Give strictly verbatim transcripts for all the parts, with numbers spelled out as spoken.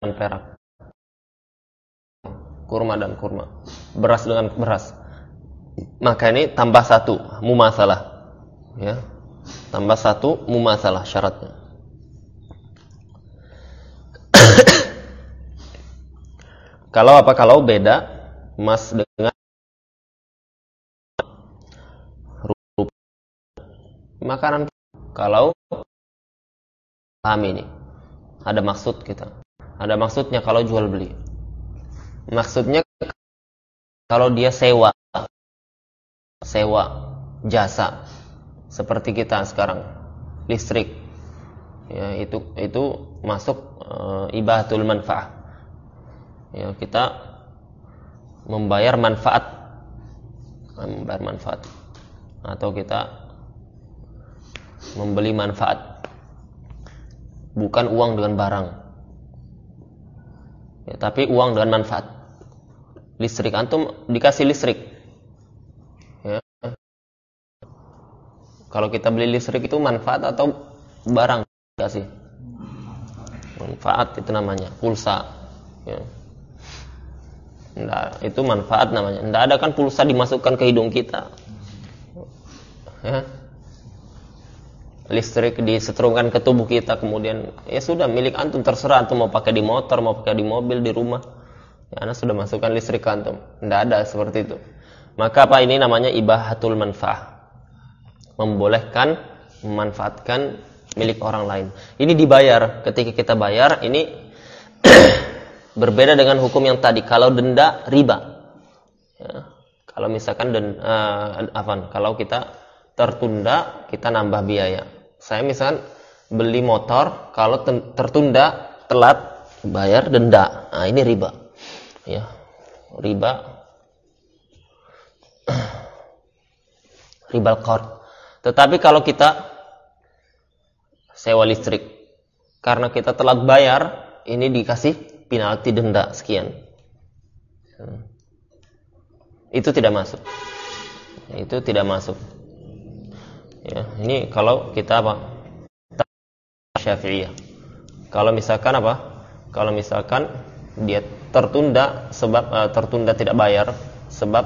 perak, kurma dan kurma, beras dengan beras. Maka ini tambah satu mumasalah, ya, tambah satu mumasalah syaratnya. Kalau apa? Kalau beda emas dengan rupiah, makanan. Kalau paham ini, ada maksud kita, ada maksudnya kalau jual beli. Maksudnya kalau dia sewa, sewa jasa, seperti kita sekarang listrik, ya, itu itu masuk e, ibahatul manfaah. Ya, kita membayar manfaat, membayar manfaat, atau kita membeli manfaat, bukan uang dengan barang, ya, tapi uang dengan manfaat. Listrik, antum dikasih listrik, ya. Kalau kita beli listrik itu manfaat atau barang dikasih? Manfaat, itu namanya pulsa, ya. Nggak, itu manfaat namanya. Nggak ada kan pulsa dimasukkan ke hidung kita, ya. Listrik disetrumkan ke tubuh kita, kemudian ya sudah milik antum, terserah antum mau pakai di motor, mau pakai di mobil, di rumah. Ya, Anda sudah masukkan listrik ke antum. Nggak ada seperti itu. Maka apa ini namanya ibahatul manfaah, membolehkan memanfaatkan milik orang lain. Ini dibayar. Ketika kita bayar ini berbeda dengan hukum yang tadi. Kalau denda riba, ya. Kalau misalkan denda, uh, apa? Kalau kita tertunda, kita nambah biaya. Saya misalkan beli motor, kalau tertunda, telat bayar denda. Nah, ini riba, ya, riba, riba qard. Tetapi kalau kita sewa listrik, karena kita telat bayar, ini dikasih penalti denda sekian. Itu tidak masuk. Itu tidak masuk. Ya, ini kalau kita apa? Syafi'iyah. Kalau misalkan apa? Kalau misalkan dia tertunda sebab uh, tertunda tidak bayar sebab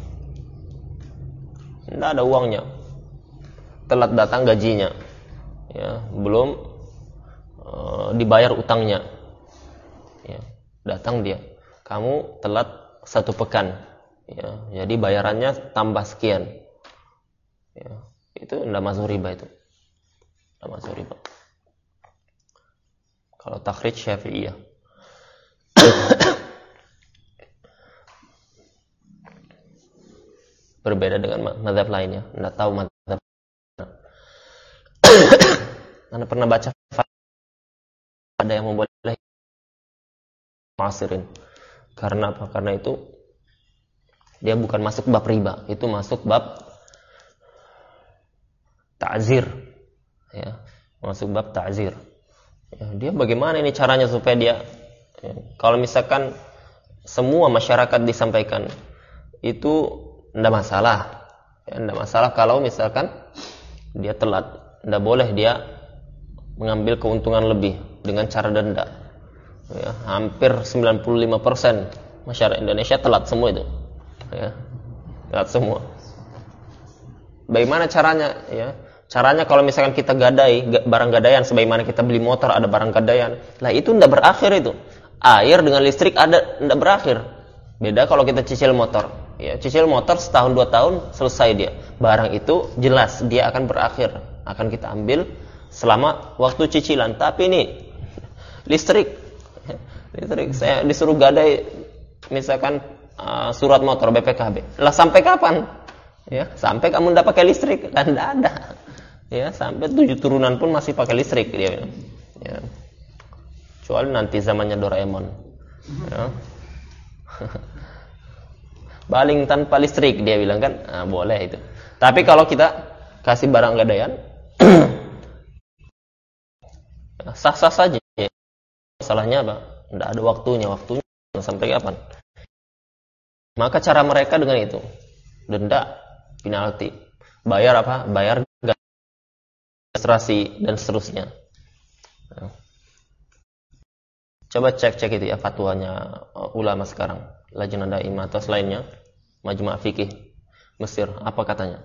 tidak ada uangnya, telat datang gajinya, ya, belum uh, dibayar utangnya, ya, datang dia, kamu telat satu pekan, ya, jadi bayarannya tambah sekian, ya, itu tidak masuk riba, itu tidak masuk riba. Kalau takhrij Syafi'iyah. Berbeda dengan mazhab lainnya. Anda tahu mazhab. Anda pernah baca ada yang memboleh mu'asirin. Karena apa? Karena itu dia bukan masuk bab riba, itu masuk bab ta'zir, ya, masuk bab ta'zir. Ya, dia bagaimana ini caranya supaya dia, ya, kalau misalkan semua masyarakat disampaikan itu tidak masalah, ya, tidak masalah kalau misalkan dia telat, tidak boleh dia mengambil keuntungan lebih dengan cara denda, ya, hampir sembilan puluh lima persen masyarakat Indonesia telat semua itu, ya, telat semua. Bagaimana caranya, ya? Caranya kalau misalkan kita gadai barang gadaian, sebagaimana kita beli motor ada barang gadaian, lah itu tidak berakhir itu. Air dengan listrik ada tidak berakhir. Beda kalau kita cicil motor, ya, cicil motor setahun dua tahun selesai dia. Barang itu jelas dia akan berakhir, akan kita ambil selama waktu cicilan. Tapi ini listrik, listrik saya disuruh gadai misalkan uh, surat motor B P K B. Lah sampai kapan? Ya, sampai kamu tidak pakai listrik, kan tidak ada. Ya, sampai tujuh turunan pun masih pakai listrik dia bilang. Ya. Kecuali nanti zamannya Doraemon. Ya. Baling tanpa listrik dia bilang kan, nah, boleh itu. Tapi kalau kita kasih barang gadaian, sah-sah saja. Masalahnya apa? Tidak ada waktunya, waktunya sampai kapan? Maka cara mereka dengan itu, denda, penalti, bayar apa? Bayar registrasi dan seterusnya. Coba cek-cek itu ya fatwanya ulama sekarang, Lajnah Daimah atau selainnya, Majma' Fikih Mesir, apa katanya?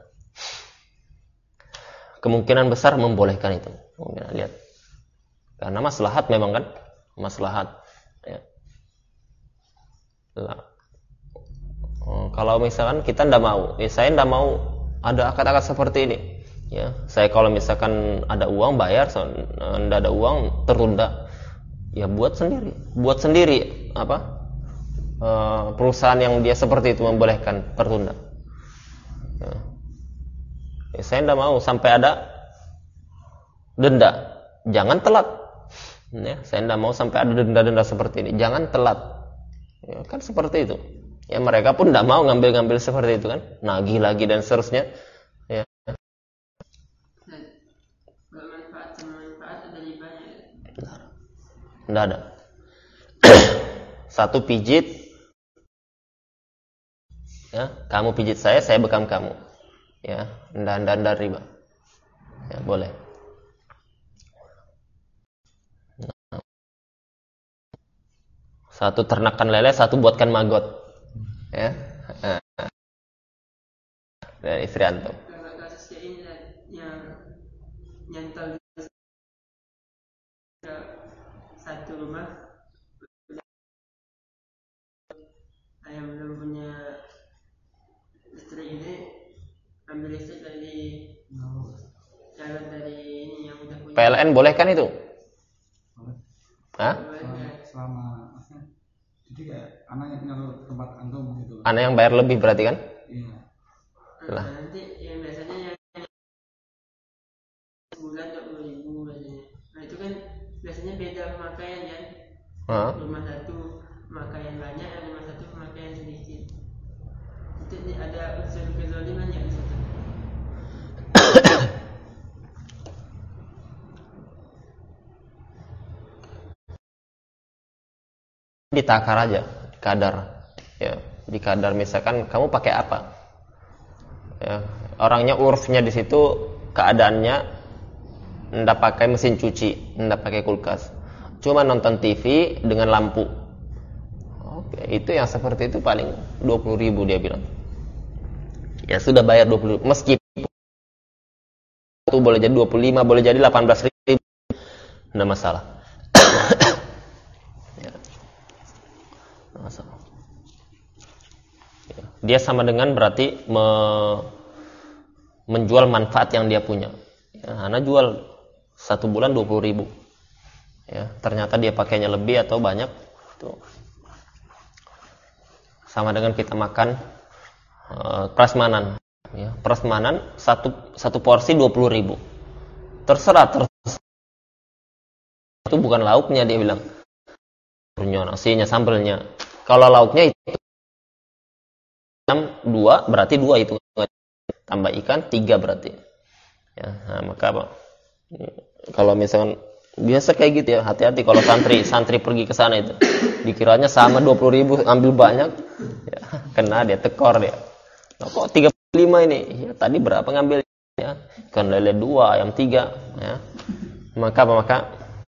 Kemungkinan besar membolehkan itu. Kemungkinan, lihat. Karena maslahat memang kan, maslahat. Ya. Lah. Oh, kalau misalkan kita ndak mau, ya saya ndak mau ada akad-akad seperti ini. Ya, saya kalau misalkan ada uang bayar, ndak ada uang tertunda. Ya buat sendiri, buat sendiri apa uh, perusahaan yang dia seperti itu membolehkan tertunda. Ya. Ya, saya tidak mau sampai ada denda, jangan telat. Ya, saya tidak mau sampai ada denda-denda seperti ini, jangan telat. Ya, kan seperti itu. Ya mereka pun tidak mau ngambil-ngambil seperti itu kan, nagih lagi dan seterusnya. Ya. Tidak ada. Satu pijit, ya, kamu pijit saya, saya bekam kamu, ya, dan dan dan riba, ya boleh. Nah. Satu ternakan lele, satu buatkan maggot, ya. Nah. Dari istri antum. Kalau kasusnya ini yang nyantal satu rumah, yang belum punya listrik ini ambil listrik dari jalan dari ini yang udah punya. P L N boleh kan itu? Hah? Selama jadi kayak anak yang nyalur tempat antum gitu. Anak yang bayar lebih berarti kan? Iya. Nah, nanti yang biasanya yang sebulan dua puluh ribu biasanya. Nah itu kan biasanya beda pemakaian kan. Hah? Rumah satu pemakaian banyak, yang rumah satu pemakaian sedikit. Itu ada unsur kezaliman ya di situ. Ditakar aja kadar, ya, di kadar misalkan kamu pakai apa, ya, orangnya urfnya di situ keadaannya ndak pakai mesin cuci, ndak pakai kulkas, cuma nonton T V dengan lampu. Oke, itu yang seperti itu paling dua puluh ribu dia bilang. Ya sudah bayar dua puluh ribu, meskipun itu boleh jadi dua puluh lima, boleh jadi delapan belas ribu, ndak masalah. Dia sama dengan berarti me, menjual manfaat yang dia punya. Ya, Ana jual satu bulan dua puluh ribu. Ya, ternyata dia pakainya lebih atau banyak. Tuh. Sama dengan kita makan uh, prasmanan. Ya, prasmanan satu satu porsi dua puluh ribu. Terserah, terserah. Itu bukan lauknya dia bilang. Nasinya, sambelnya. Kalau lauknya itu dua, berarti dua itu. Tambah ikan, tiga berarti. Ya, nah, maka apa? Kalau misalkan biasa kayak gitu ya, hati-hati kalau santri santri pergi ke sana itu. Dikiranya sama dua puluh ribu, ambil banyak. Ya, kena dia, tekor dia. Nah, kok tiga puluh lima ini? Ya, tadi berapa ngambil? Ya, ikan lele dua, ayam tiga. Ya. Maka apa? Maka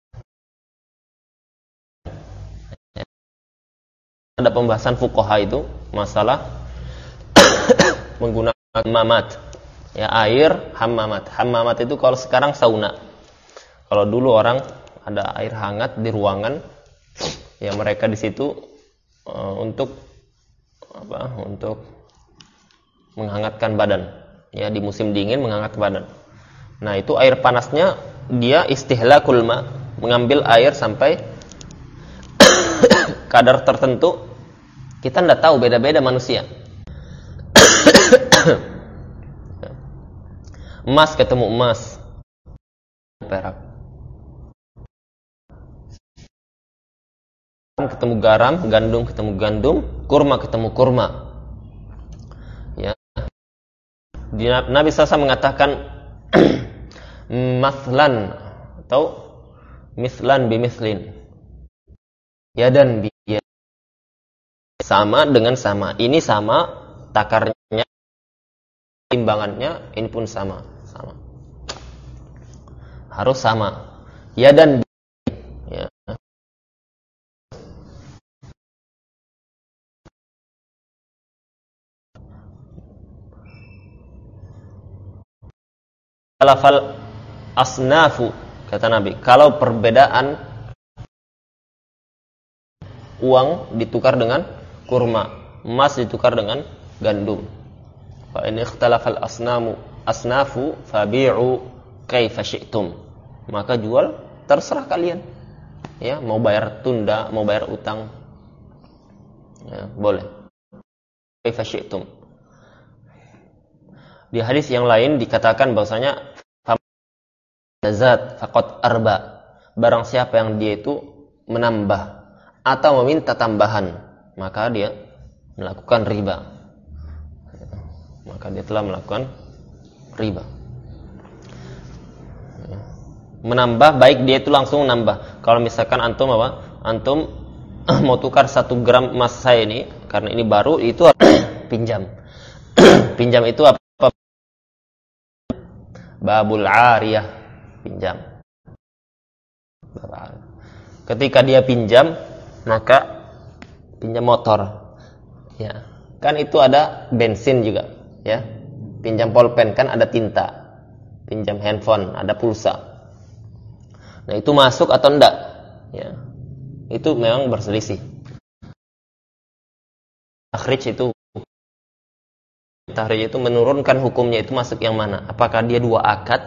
ada pembahasan fuqaha itu masalah menggunakan hammamat, ya, air hammamat. Hammamat itu kalau sekarang sauna. Kalau dulu orang ada air hangat di ruangan, ya mereka di situ uh, untuk apa? Untuk menghangatkan badan. Ya, di musim dingin menghangatkan badan. Nah, itu air panasnya dia istihlakul ma, mengambil air sampai kadar tertentu. Kita tidak tahu, beda-beda manusia. Emas ketemu emas, perak. Ketemu garam, gandum ketemu gandum, kurma ketemu kurma. Ya. Nabi sallallahu alaihi wasallam mengatakan maslan atau mislan bimislin. Ya dan bi sama dengan sama. Ini sama takarnya, timbangannya, ini pun sama, sama. Harus sama. Ya dan bi, ya. Alafal asnafu, kata Nabi, kalau perbedaan uang ditukar dengan kurma, emas ditukar dengan gandum. Fa in ikhtalafal asnamu asnafu fabi'u kaifa syi'tum. Maka jual terserah kalian. Ya, mau bayar tunda, mau bayar utang. Ya, boleh. Kaifa syi'tum. Di hadis yang lain dikatakan bahwasanya zat faqat arba, barang siapa yang dia itu menambah atau meminta tambahan, maka dia melakukan riba. Maka dia telah melakukan riba. Menambah, baik dia itu langsung menambah. Kalau misalkan antum apa? Antum mau tukar satu gram emas saya ini, karena ini baru, itu pinjam. Pinjam itu apa? Babul ariyah, pinjam. Ketika dia pinjam, maka pinjam motor, ya kan itu ada bensin juga, ya. Pinjam pulpen kan ada tinta, pinjam handphone ada pulsa. Nah itu masuk atau enggak, ya itu memang berselisih. Takhrij itu Takhrij itu menurunkan hukumnya itu masuk yang mana? Apakah dia dua akad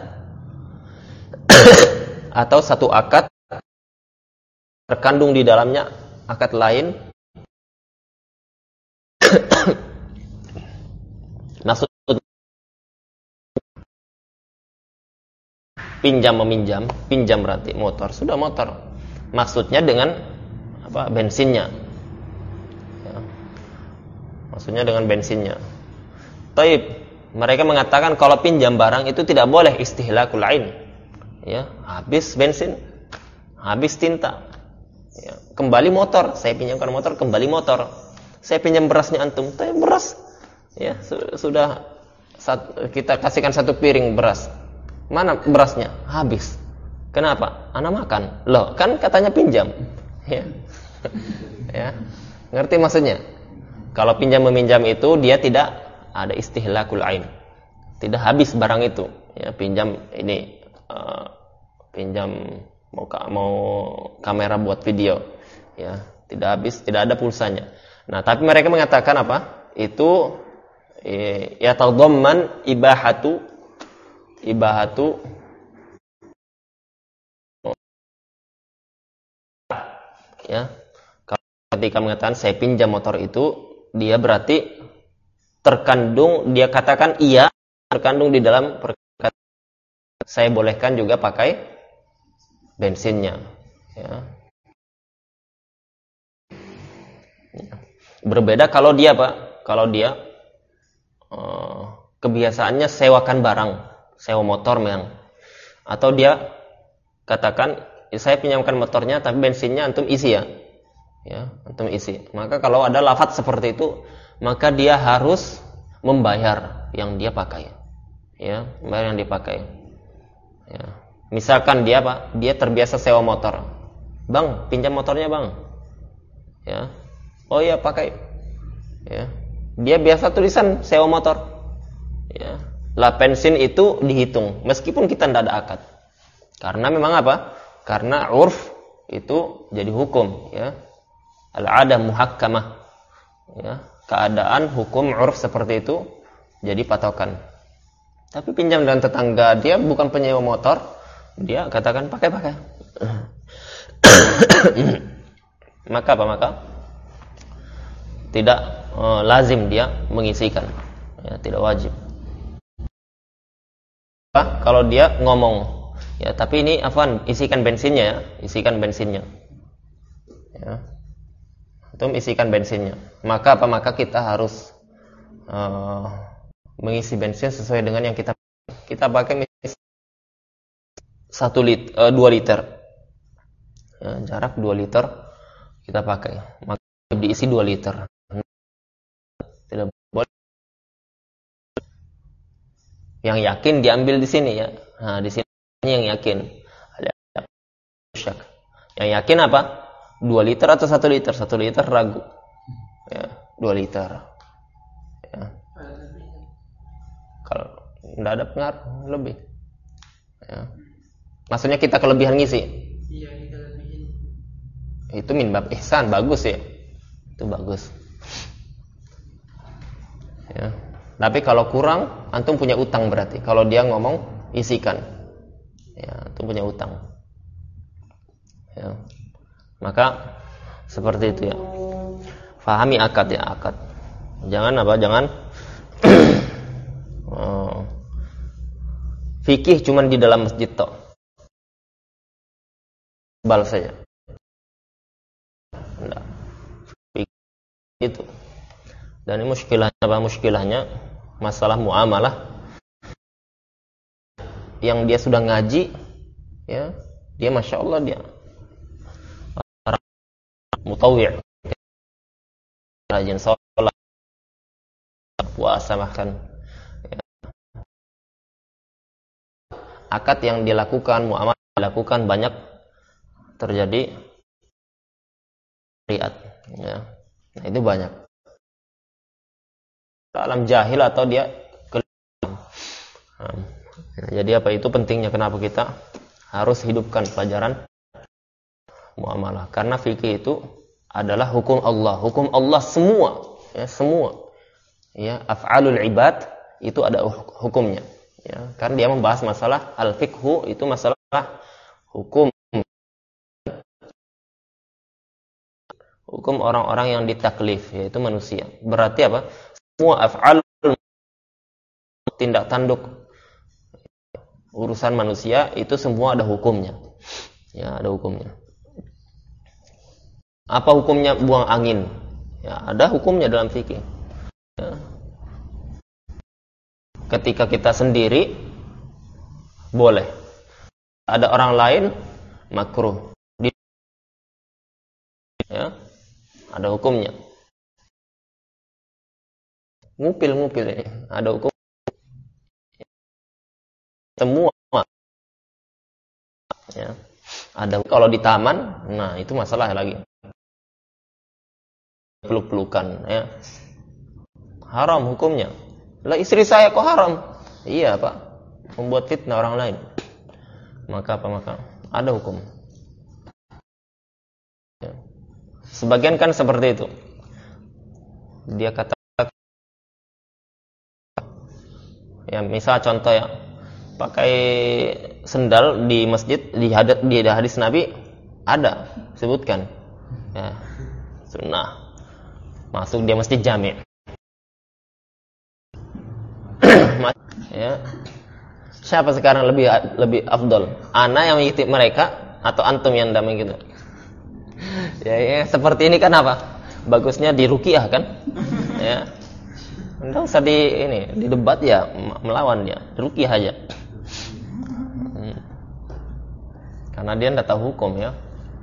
atau satu akad terkandung di dalamnya akad lain? Maksud pinjam meminjam, pinjam berarti motor, sudah motor. Maksudnya dengan apa? Bensinnya. Ya. Maksudnya dengan bensinnya. Taib, mereka mengatakan kalau pinjam barang itu tidak boleh istihlakul ain. Ya, habis bensin, habis tinta. Ya, kembali motor, saya pinjamkan motor, kembali motor. Saya pinjam berasnya antum, taib beras. Ya, sudah kita kasihkan satu piring beras. Mana berasnya? Habis. Kenapa? Ana makan. Loh, kan katanya pinjam. Ya. Ya. Ngerti maksudnya? Kalau pinjam meminjam itu dia tidak ada istihlakul ain, tidak habis barang itu, ya pinjam ini uh, pinjam mau mau kamera buat video, ya tidak habis, tidak ada pulsanya. Nah tapi mereka mengatakan apa? Itu ya tadamman ibahatu ibahatu ya, ketika mengatakan saya pinjam motor itu, dia berarti terkandung, dia katakan iya, terkandung di dalam perkataan saya bolehkan juga pakai bensinnya, ya. Berbeda kalau dia Pak, kalau dia uh, kebiasaannya sewakan barang, sewa motor memang, atau dia katakan saya pinjamkan motornya tapi bensinnya antum isi ya, ya antum isi. Maka kalau ada lafaz seperti itu, maka dia harus membayar yang dia pakai, ya membayar yang dipakai. Ya. Misalkan dia Pak, dia terbiasa sewa motor, bang pinjam motornya bang, ya oh iya pakai, ya dia biasa tulisan sewa motor, ya lah bensin itu dihitung meskipun kita tidak ada akad, karena memang apa? Karena urf itu jadi hukum, ya al-'adah muhakkamah, ya keadaan hukum urf seperti itu jadi patokan. Tapi pinjam dengan tetangga, dia bukan penyewa motor, dia katakan pakai-pakai. Maka apa? Maka tidak uh, lazim dia mengisikan, ya, tidak wajib. Kalau dia ngomong, ya tapi ini afwan, isikan bensinnya ya, isikan bensinnya. Ya. Itu isikan bensinnya. Maka apa? Maka kita harus uh, mengisi bensin sesuai dengan yang kita kita pakai satu lit, uh, dua liter. Ya, jarak dua liter kita pakai. Maka diisi dua liter. Tidak boleh. Yang yakin diambil di sini ya. Nah, di sini yang yakin. Ada syak. Yang yakin apa? Dua liter atau satu liter? Satu liter ragu. Ya, dua liter. Ya. Kalau tidak ada pengaruh lebih. Ya. Maksudnya kita kelebihan ngisi. Iya, kita lebihin. Itu min bab ihsan, bagus ya. Itu bagus. Ya. Tapi kalau kurang, antum punya utang berarti. Kalau dia ngomong, isikan. Ya, antum punya utang. Ya. Maka seperti itu ya. Fahami akad ya, akad. Jangan apa? Jangan oh. Fikih cuman di dalam masjid tok. Bal saja. Enggak. Fikih itu. Dan ini muskilahnya apa? Muskilahnya masalah muamalah yang dia sudah ngaji, ya, dia masya Allah dia mutawwi', rajin sholat, puasa bahkan. Ya. Akad yang dilakukan, muamalah dilakukan banyak terjadi riat, ya. Nah, itu banyak. Alam jahil atau dia kelim. Nah, jadi apa itu pentingnya kenapa kita harus hidupkan pelajaran muamalah, karena fikih itu adalah hukum Allah, hukum Allah semua, ya, semua, ya, af'alul ibad itu ada hukumnya, ya, karena dia membahas masalah al-fiqhu, itu masalah hukum hukum orang-orang yang ditaklif, yaitu manusia. Berarti apa? Semua af'al, tindak tanduk urusan manusia itu semua ada hukumnya, ya, ada hukumnya. Apa hukumnya buang angin? Ya, ada hukumnya dalam fikih. Ya. Ketika kita sendiri boleh, ada orang lain makruh. Ya, ada hukumnya. Ngupil-ngupil ini ada hukum. Semua, ya, ada. Kalau di taman, nah itu masalah lagi. Peluk-pelukan, ya, haram hukumnya. Lah istri saya kok haram? Iya pak, membuat fitnah orang lain. Maka apa maka ada hukum. Ya. Sebagian kan seperti itu. Dia kata, ya misal contoh ya, pakai sendal di masjid di hadis, di hadis Nabi ada sebutkan, ya, sunnah. Masuk dia masjid jami'. Ya. Siapa sekarang lebih lebih afdol? Ana yang mengikuti mereka atau antum yang tidak mengikuti? Ya, ya, seperti ini kan apa? Bagusnya di ruqyah kan? Ya. Enggak usah di ini, di debat ya, melawan dia. Ruqyah aja. Hmm. Karena dia tidak tahu hukum ya.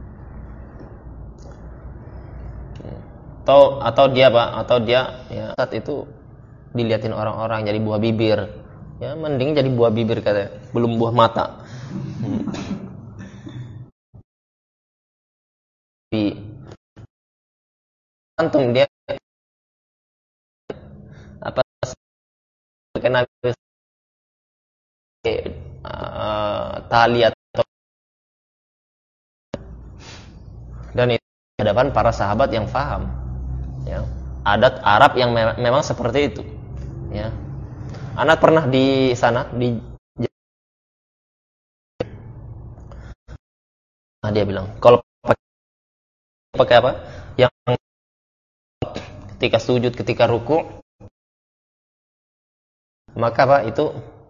Atau atau dia Pak, atau dia ya saat itu dilihatin orang-orang jadi buah bibir. Ya, mending jadi buah bibir katanya, belum buah mata. Hmm. Di antum dia apa kena uh, tali atau dan itu di hadapan para sahabat yang faham, ya, adat Arab yang me- memang seperti itu, ya. Anak pernah di sana di nah, dia bilang kalau pakai, pakai apa yang ketika sujud, ketika ruku, maka apa itu